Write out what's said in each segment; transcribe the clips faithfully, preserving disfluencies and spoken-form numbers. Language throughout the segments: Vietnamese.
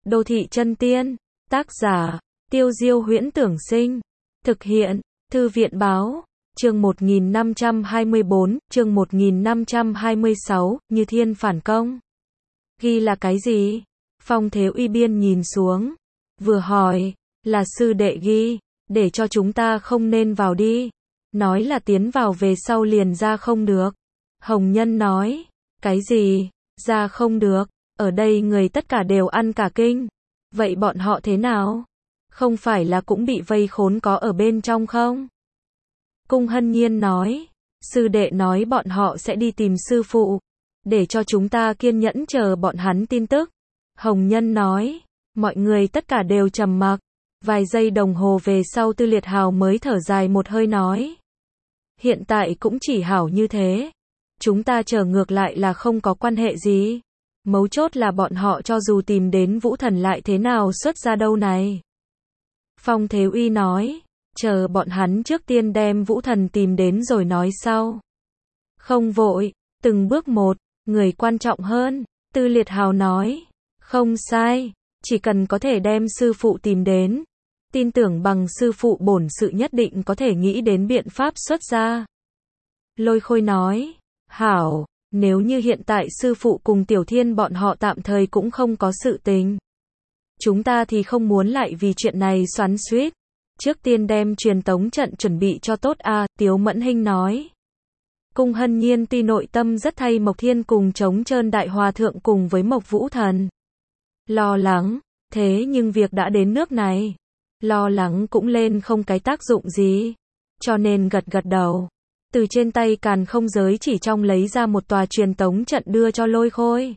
Đô thị chân tiên, tác giả, Tiêu Diêu Huyễn Tưởng Sinh, thực hiện, Thư viện Báo, chương một nghìn năm trăm hai mươi bốn, chương một nghìn năm trăm hai mươi sáu, Như Thiên phản công. Ghi là cái gì? Phong Thế Uy Biên nhìn xuống, vừa hỏi, là sư đệ ghi, để cho chúng ta không nên vào đi. Nói là tiến vào về sau liền ra không được. Hồng Nhân nói, cái gì, ra không được, ở đây người tất cả đều ăn cả kinh. Vậy bọn họ thế nào? Không phải là cũng bị vây khốn có ở bên trong không? Cung Hân Nhiên nói, sư đệ nói bọn họ sẽ đi tìm sư phụ, để cho chúng ta kiên nhẫn chờ bọn hắn tin tức. Hồng Nhân nói, mọi người tất cả đều trầm mặc. Vài giây đồng hồ về sau Tư Liệt Hào mới thở dài một hơi nói, hiện tại cũng chỉ hảo như thế. Chúng ta chờ ngược lại là không có quan hệ gì. Mấu chốt là bọn họ cho dù tìm đến Vũ Thần lại thế nào xuất ra đâu này. Phong Thế Uy nói, chờ bọn hắn trước tiên đem Vũ Thần tìm đến rồi nói sau. Không vội, từng bước một, người quan trọng hơn. Tư Liệt Hào nói, không sai, chỉ cần có thể đem sư phụ tìm đến. Tin tưởng bằng sư phụ bổn sự nhất định có thể nghĩ đến biện pháp xuất ra. Lôi Khôi nói, hảo, nếu như hiện tại sư phụ cùng Tiểu Thiên bọn họ tạm thời cũng không có sự tình. Chúng ta thì không muốn lại vì chuyện này xoắn xuýt. Trước tiên đem truyền tống trận chuẩn bị cho tốt a, à, Tiếu Mẫn Hinh nói. Cung Hân Nhiên tuy nội tâm rất thay Mộc Thiên cùng Trống Trơn Đại Hòa Thượng cùng với Mộc Vũ Thần lo lắng, thế nhưng việc đã đến nước này, lo lắng cũng lên không cái tác dụng gì, cho nên gật gật đầu. Từ trên tay Càn Không Giới chỉ trong lấy ra một tòa truyền tống trận đưa cho Lôi Khôi.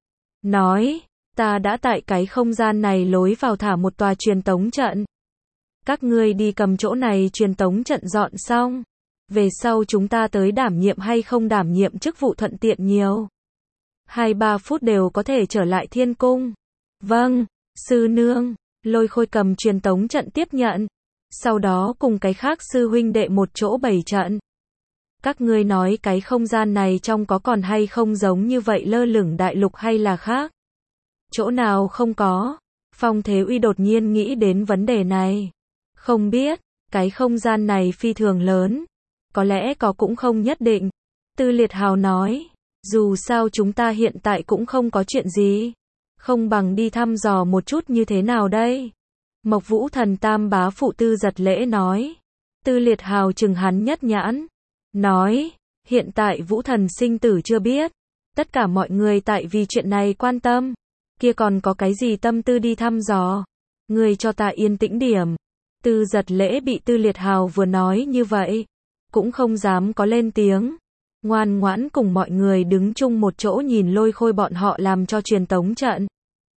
Nói, ta đã tại cái không gian này lối vào thả một tòa truyền tống trận. Các ngươi đi cầm chỗ này truyền tống trận dọn xong. Về sau chúng ta tới đảm nhiệm hay không đảm nhiệm chức vụ thuận tiện nhiều. Hai ba phút đều có thể trở lại thiên cung. Vâng, sư nương. Lôi Khôi cầm truyền tống trận tiếp nhận. Sau đó cùng cái khác sư huynh đệ một chỗ bày trận. Các ngươi nói cái không gian này trong có còn hay không giống như vậy lơ lửng đại lục hay là khác? Chỗ nào không có? Phong Thế Uy đột nhiên nghĩ đến vấn đề này. Không biết, cái không gian này phi thường lớn. Có lẽ có cũng không nhất định. Tư Liệt Hào nói, dù sao chúng ta hiện tại cũng không có chuyện gì. Không bằng đi thăm dò một chút như thế nào đây? Mộc Vũ Thần tam bá phụ Tư Giật Lễ nói. Tư Liệt Hào chừng hắn nhất nhãn. Nói, hiện tại Vũ Thần sinh tử chưa biết. Tất cả mọi người tại vì chuyện này quan tâm. Kia còn có cái gì tâm tư đi thăm dò? Người cho ta yên tĩnh điểm. Tư Giật Lễ bị Tư Liệt Hào vừa nói như vậy, cũng không dám có lên tiếng. Ngoan ngoãn cùng mọi người đứng chung một chỗ nhìn Lôi Khôi bọn họ làm cho truyền tống trận.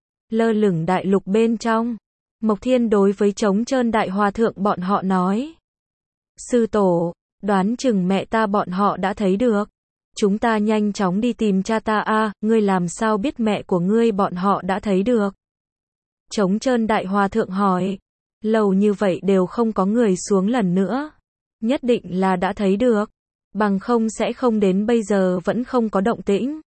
Lơ lửng đại lục bên trong. Mộc Thiên đối với Trống Trơn Đại Hòa Thượng bọn họ nói. Sư tổ, đoán chừng mẹ ta bọn họ đã thấy được. Chúng ta nhanh chóng đi tìm cha ta a, à, ngươi làm sao biết mẹ của ngươi bọn họ đã thấy được? Trống Trơn Đại Hòa Thượng hỏi. Lâu như vậy đều không có người xuống lần nữa. Nhất định là đã thấy được. Bằng không sẽ không đến bây giờ vẫn không có động tĩnh.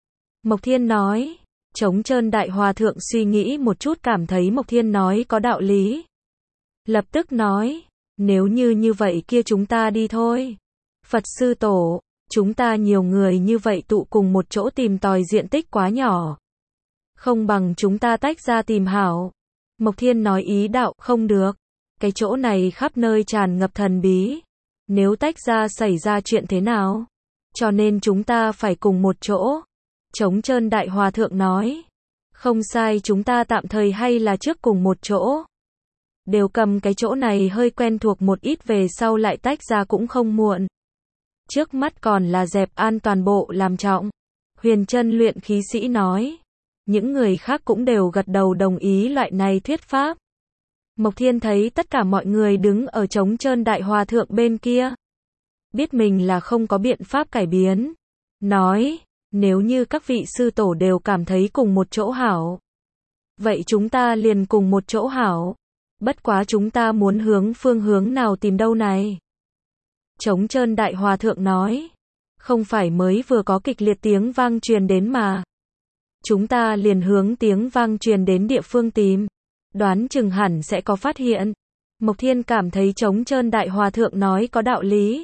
Mộc Thiên nói. Trống Trơn Đại Hòa Thượng suy nghĩ một chút cảm thấy Mộc Thiên nói có đạo lý. Lập tức nói. Nếu như như vậy kia chúng ta đi thôi. Phật sư tổ, chúng ta nhiều người như vậy tụ cùng một chỗ tìm tòi diện tích quá nhỏ. Không bằng chúng ta tách ra tìm hảo. Mộc Thiên nói ý đạo, không được. Cái chỗ này khắp nơi tràn ngập thần bí. Nếu tách ra xảy ra chuyện thế nào? Cho nên chúng ta phải cùng một chỗ. Trống Trơn Đại Hòa Thượng nói. Không sai, chúng ta tạm thời hay là trước cùng một chỗ. Đều cầm cái chỗ này hơi quen thuộc một ít về sau lại tách ra cũng không muộn. Trước mắt còn là dẹp an toàn bộ làm trọng. Huyền Chân luyện khí sĩ nói. Những người khác cũng đều gật đầu đồng ý loại này thuyết pháp. Mộc Thiên thấy tất cả mọi người đứng ở Trống Trơn Đại Hòa Thượng bên kia. Biết mình là không có biện pháp cải biến. Nói, nếu như các vị sư tổ đều cảm thấy cùng một chỗ hảo. Vậy chúng ta liền cùng một chỗ hảo. Bất quá chúng ta muốn hướng phương hướng nào tìm đâu này? Trống Trơn Đại Hòa Thượng nói. Không phải mới vừa có kịch liệt tiếng vang truyền đến mà. chúng ta liền hướng tiếng vang truyền đến địa phương tìm. Đoán chừng hẳn sẽ có phát hiện. Mộc Thiên cảm thấy Trống Trơn Đại Hòa Thượng nói có đạo lý.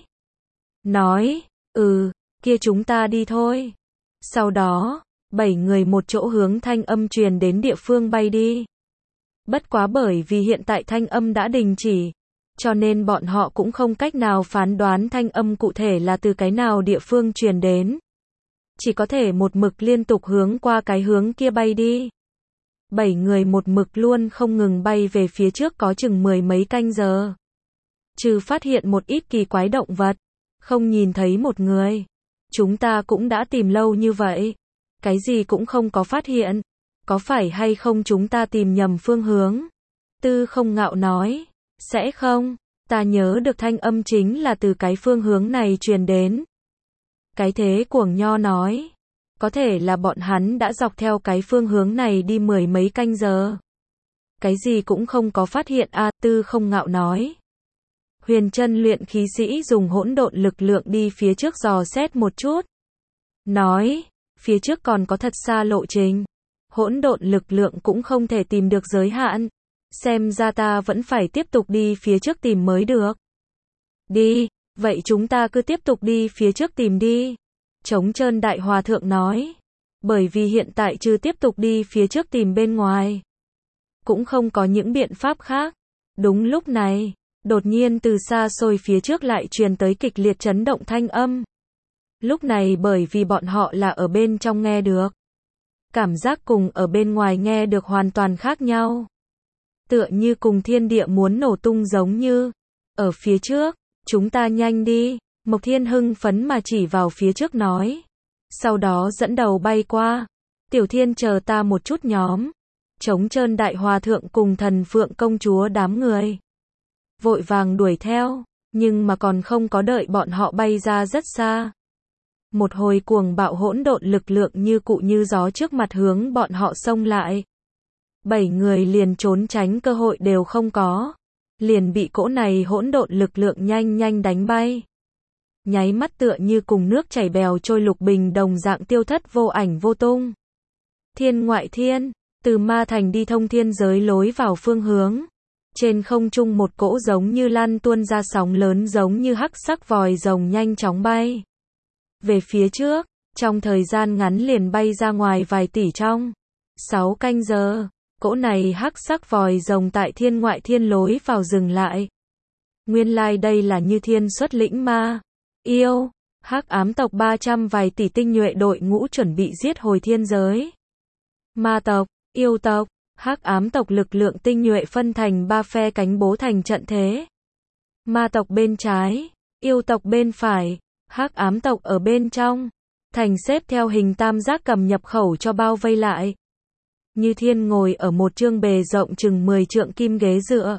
Nói, ừ, kia chúng ta đi thôi. Sau đó, bảy người một chỗ hướng thanh âm truyền đến địa phương bay đi. Bất quá bởi vì hiện tại thanh âm đã đình chỉ, cho nên bọn họ cũng không cách nào phán đoán thanh âm cụ thể là từ cái nào địa phương truyền đến. Chỉ có thể một mực liên tục hướng qua cái hướng kia bay đi. Bảy người một mực luôn không ngừng bay về phía trước có chừng mười mấy canh giờ. Trừ phát hiện một ít kỳ quái động vật, không nhìn thấy một người. Chúng ta cũng đã tìm lâu như vậy. Cái gì cũng không có phát hiện. Có phải hay không chúng ta tìm nhầm phương hướng? Tư Không Ngạo nói. Sẽ không. Ta nhớ được thanh âm chính là từ cái phương hướng này truyền đến. Cái Thế Cuồng Nho nói. Có thể là bọn hắn đã dọc theo cái phương hướng này đi mười mấy canh giờ. Cái gì cũng không có phát hiện a, à, Tư Không Ngạo nói. Huyền chân luyện khí sĩ dùng hỗn độn lực lượng đi phía trước dò xét một chút. Nói, phía trước còn có thật xa lộ trình. Hỗn độn lực lượng cũng không thể tìm được giới hạn. Xem ra ta vẫn phải tiếp tục đi phía trước tìm mới được. Đi, vậy chúng ta cứ tiếp tục đi phía trước tìm đi. Trống Trơn Đại Hòa Thượng nói. Bởi vì hiện tại trừ tiếp tục đi phía trước tìm bên ngoài, cũng không có những biện pháp khác. Đúng lúc này, đột nhiên từ xa xôi phía trước lại truyền tới kịch liệt chấn động thanh âm. Lúc này bởi vì bọn họ là ở bên trong nghe được. Cảm giác cùng ở bên ngoài nghe được hoàn toàn khác nhau. Tựa như cùng thiên địa muốn nổ tung giống như. Ở phía trước, chúng ta nhanh đi. Mộc Thiên hưng phấn mà chỉ vào phía trước nói. Sau đó dẫn đầu bay qua. Tiểu Thiên chờ ta một chút nhóm. Trống Trơn Đại Hòa Thượng cùng Thần Phượng Công Chúa đám người vội vàng đuổi theo, nhưng mà còn không có đợi bọn họ bay ra rất xa. Một hồi cuồng bạo hỗn độn lực lượng như cụ như gió trước mặt hướng bọn họ xông lại. Bảy người liền trốn tránh cơ hội đều không có. Liền bị cỗ này hỗn độn lực lượng nhanh nhanh đánh bay. Nháy mắt tựa như cùng nước chảy bèo trôi lục bình đồng dạng tiêu thất vô ảnh vô tung. Thiên ngoại thiên, từ ma thành đi thông thiên giới lối vào phương hướng. Trên không trung một cỗ giống như lan tuôn ra sóng lớn giống như hắc sắc vòi rồng nhanh chóng bay. Về phía trước, trong thời gian ngắn liền bay ra ngoài vài tỷ trong. Sáu canh giờ, cỗ này hắc sắc vòi rồng tại thiên ngoại thiên lối vào dừng lại. Nguyên lai like đây là Như Thiên xuất lĩnh ma, yêu, hắc ám tộc ba trăm vài tỷ tinh nhuệ đội ngũ chuẩn bị giết hồi thiên giới. Ma tộc, yêu tộc, hắc ám tộc lực lượng tinh nhuệ phân thành ba phe cánh bố thành trận thế. Ma tộc bên trái, yêu tộc bên phải, hắc ám tộc ở bên trong, thành xếp theo hình tam giác cầm nhập khẩu cho bao vây lại. Như Thiên ngồi ở một chương bề rộng chừng mười trượng kim ghế dựa.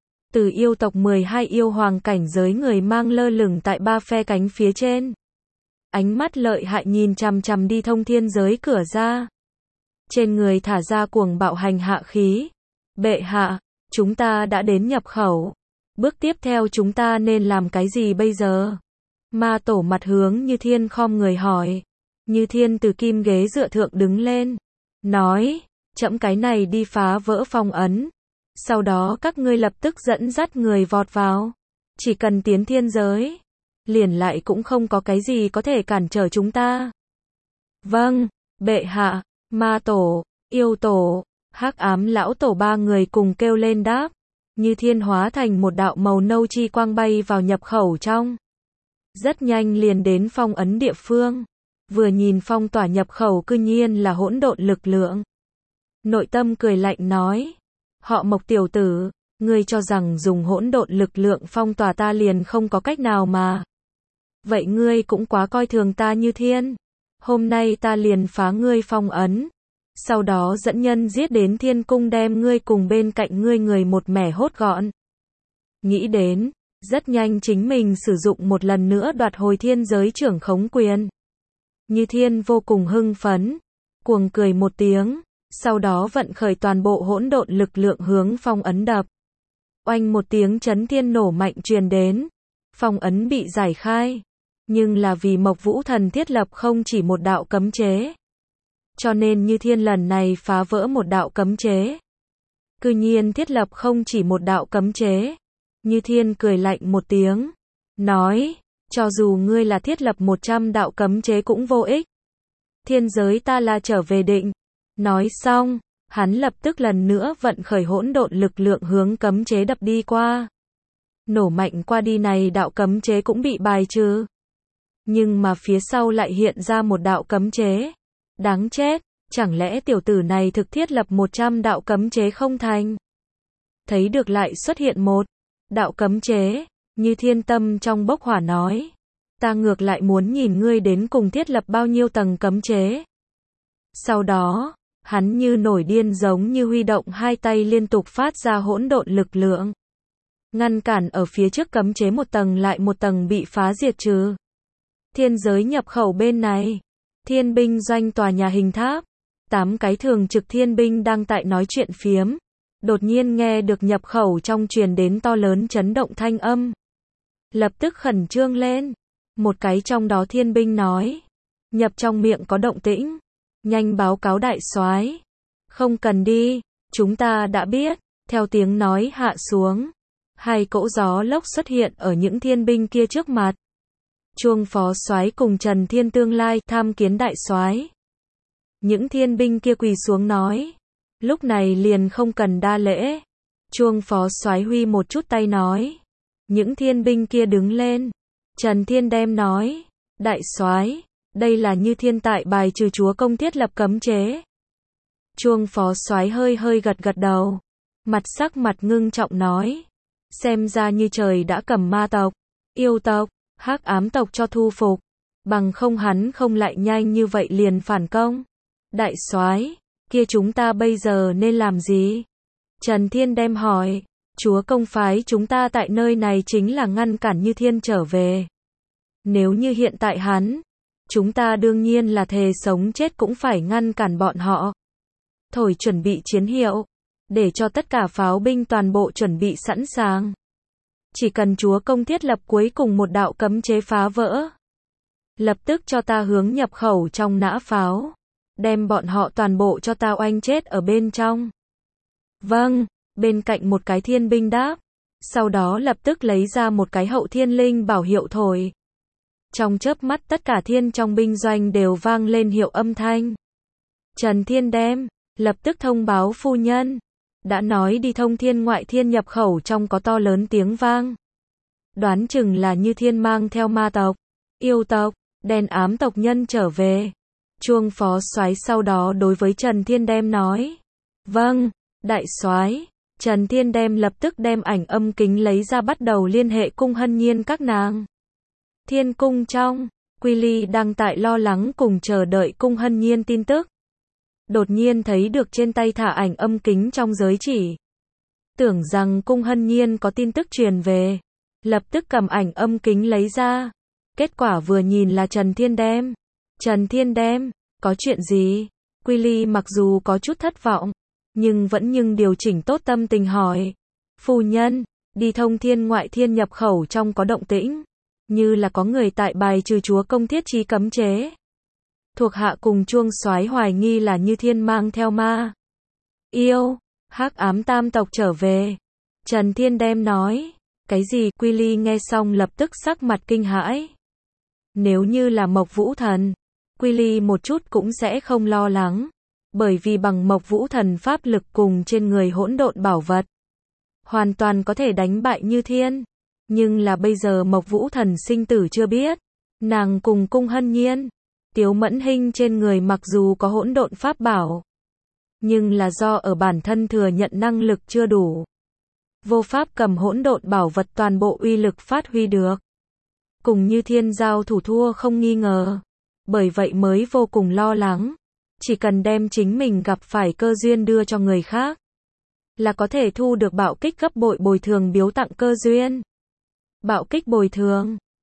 Từ yêu tộc mười hai yêu hoàng cảnh giới người mang lơ lửng tại ba phe cánh phía trên. Ánh mắt lợi hại nhìn chằm chằm đi thông thiên giới cửa ra. Trên người thả ra cuồng bạo hành hạ khí. Bệ hạ, chúng ta đã đến nhập khẩu. Bước tiếp theo chúng ta nên làm cái gì bây giờ? Ma tổ mặt hướng Như Thiên khom người hỏi. Như Thiên từ kim ghế dựa thượng đứng lên. Nói, chậm cái này đi phá vỡ phong ấn. Sau đó các ngươi lập tức dẫn dắt người vọt vào. Chỉ cần tiến thiên giới, liền lại cũng không có cái gì có thể cản trở chúng ta. Vâng, bệ hạ. Ma tổ, yêu tổ, hắc ám lão tổ ba người cùng kêu lên đáp. Như Thiên hóa thành một đạo màu nâu chi quang bay vào nhập khẩu trong. Rất nhanh liền đến phong ấn địa phương. Vừa nhìn phong tỏa nhập khẩu cư nhiên là hỗn độn lực lượng. Nội tâm cười lạnh nói. Họ Mộc tiểu tử, ngươi cho rằng dùng hỗn độn lực lượng phong tỏa ta liền không có cách nào mà. Vậy ngươi cũng quá coi thường ta Như Thiên. Hôm nay ta liền phá ngươi phong ấn. Sau đó dẫn nhân giết đến thiên cung đem ngươi cùng bên cạnh ngươi người một mẻ hốt gọn. Nghĩ đến, rất nhanh chính mình sử dụng một lần nữa đoạt hồi thiên giới trưởng khống quyền. Như Thiên vô cùng hưng phấn, cuồng cười một tiếng, sau đó vận khởi toàn bộ hỗn độn lực lượng hướng phong ấn đập. Oanh một tiếng chấn thiên nổ mạnh truyền đến, phong ấn bị giải khai. Nhưng là vì Mộc Vũ Thần thiết lập không chỉ một đạo cấm chế. cho nên Như Thiên lần này phá vỡ một đạo cấm chế. Cư nhiên thiết lập không chỉ một đạo cấm chế. Như Thiên cười lạnh một tiếng, nói, cho dù ngươi là thiết lập một trăm đạo cấm chế cũng vô ích. Thiên giới ta là trở về định. Nói xong, hắn lập tức lần nữa vận khởi hỗn độn lực lượng hướng cấm chế đập đi qua. Nổ mạnh qua đi này đạo cấm chế cũng bị bài trừ. Nhưng mà phía sau lại hiện ra một đạo cấm chế. Đáng chết, chẳng lẽ tiểu tử này thực thiết lập một trăm đạo cấm chế không thành? Thấy được lại xuất hiện một đạo cấm chế, Như Thiên tâm trong bốc hỏa nói. Ta ngược lại muốn nhìn ngươi đến cùng thiết lập bao nhiêu tầng cấm chế. Sau đó, hắn như nổi điên giống như huy động hai tay liên tục phát ra hỗn độn lực lượng. Ngăn cản ở phía trước cấm chế một tầng lại một tầng bị phá diệt trừ. Thiên giới nhập khẩu bên này. Thiên binh doanh tòa nhà hình tháp. Tám cái thường trực thiên binh đang tại nói chuyện phiếm. Đột nhiên nghe được nhập khẩu trong truyền đến to lớn chấn động thanh âm. Lập tức khẩn trương lên. Một cái trong đó thiên binh nói. Nhập trong miệng có động tĩnh. Nhanh báo cáo đại soái. Không cần đi, chúng ta đã biết. Theo tiếng nói hạ xuống. Hai cỗ gió lốc xuất hiện ở những thiên binh kia trước mặt. Chuông phó soái cùng Trần Thiên tương lai tham kiến đại soái. Những thiên binh kia quỳ xuống nói. Lúc này liền không cần đa lễ. Chuông phó soái huy một chút tay nói. Những thiên binh kia đứng lên. Trần Thiên đem nói. Đại soái, đây là Như Thiên tại bài trừ chúa công thiết lập cấm chế. Chuông phó soái hơi hơi gật gật đầu. Mặt sắc mặt ngưng trọng nói. Xem ra như trời đã cầm ma tộc, yêu tộc, hắc ám tộc cho thu phục. Bằng không hắn không lại nhanh như vậy liền phản công. Đại soái, kia chúng ta bây giờ nên làm gì? Trần Thiên đem hỏi. Chúa công phái chúng ta tại nơi này chính là ngăn cản Như Thiên trở về. Nếu như hiện tại hắn, chúng ta đương nhiên là thề sống chết cũng phải ngăn cản bọn họ. Thổi chuẩn bị chiến hiệu, để cho tất cả pháo binh toàn bộ chuẩn bị sẵn sàng. Chỉ cần chúa công thiết lập cuối cùng một đạo cấm chế phá vỡ. Lập tức cho ta hướng nhập khẩu trong nã pháo. Đem bọn họ toàn bộ cho ta oanh chết ở bên trong. Vâng, bên cạnh một cái thiên binh đáp. Sau đó lập tức lấy ra một cái hậu thiên linh bảo hiệu thổi. Trong chớp mắt tất cả thiên trong binh doanh đều vang lên hiệu âm thanh. Trần Thiên đem, lập tức thông báo phu nhân. Đã nói đi thông thiên ngoại thiên nhập khẩu trong có to lớn tiếng vang. Đoán chừng là Như Thiên mang theo ma tộc, yêu tộc, đen ám tộc nhân trở về. Chuông phó soái sau đó đối với Trần Thiên đem nói. Vâng, đại soái. Trần Thiên đem lập tức đem ảnh âm kính lấy ra bắt đầu liên hệ cung hân nhiên các nàng. Thiên cung trong, Quy Ly đang tại lo lắng cùng chờ đợi cung hân nhiên tin tức. Đột nhiên thấy được trên tay thả ảnh âm kính trong giới chỉ. Tưởng rằng cung hân nhiên có tin tức truyền về. Lập tức cầm ảnh âm kính lấy ra. Kết quả vừa nhìn là Trần Thiên đem. Trần Thiên đem, có chuyện gì? Quy Ly mặc dù có chút thất vọng, nhưng vẫn nhưng điều chỉnh tốt tâm tình hỏi. Phu nhân, đi thông thiên ngoại thiên nhập khẩu trong có động tĩnh. Như là có người tại bài trừ chúa công thiết trí cấm chế. Thuộc hạ cùng chuông soái hoài nghi là Như Thiên mang theo ma, yêu, hắc ám tam tộc trở về. Trần Thiên đem nói. Cái gì? Quy Ly nghe xong lập tức sắc mặt kinh hãi. Nếu như là Mộc Vũ Thần, Quy Ly một chút cũng sẽ không lo lắng. Bởi vì bằng Mộc Vũ Thần pháp lực cùng trên người hỗn độn bảo vật, hoàn toàn có thể đánh bại Như Thiên. Nhưng là bây giờ Mộc Vũ Thần sinh tử chưa biết. Nàng cùng cung hân nhiên, Tiếu Mẫn Hinh trên người mặc dù có hỗn độn pháp bảo, nhưng là do ở bản thân thừa nhận năng lực chưa đủ. Vô pháp cầm hỗn độn bảo vật toàn bộ uy lực phát huy được. Cùng Như Thiên giao thủ thua không nghi ngờ. Bởi vậy mới vô cùng lo lắng. Chỉ cần đem chính mình gặp phải cơ duyên đưa cho người khác, là có thể thu được bạo kích gấp bội bồi thường biếu tặng cơ duyên. Bạo kích bồi thường.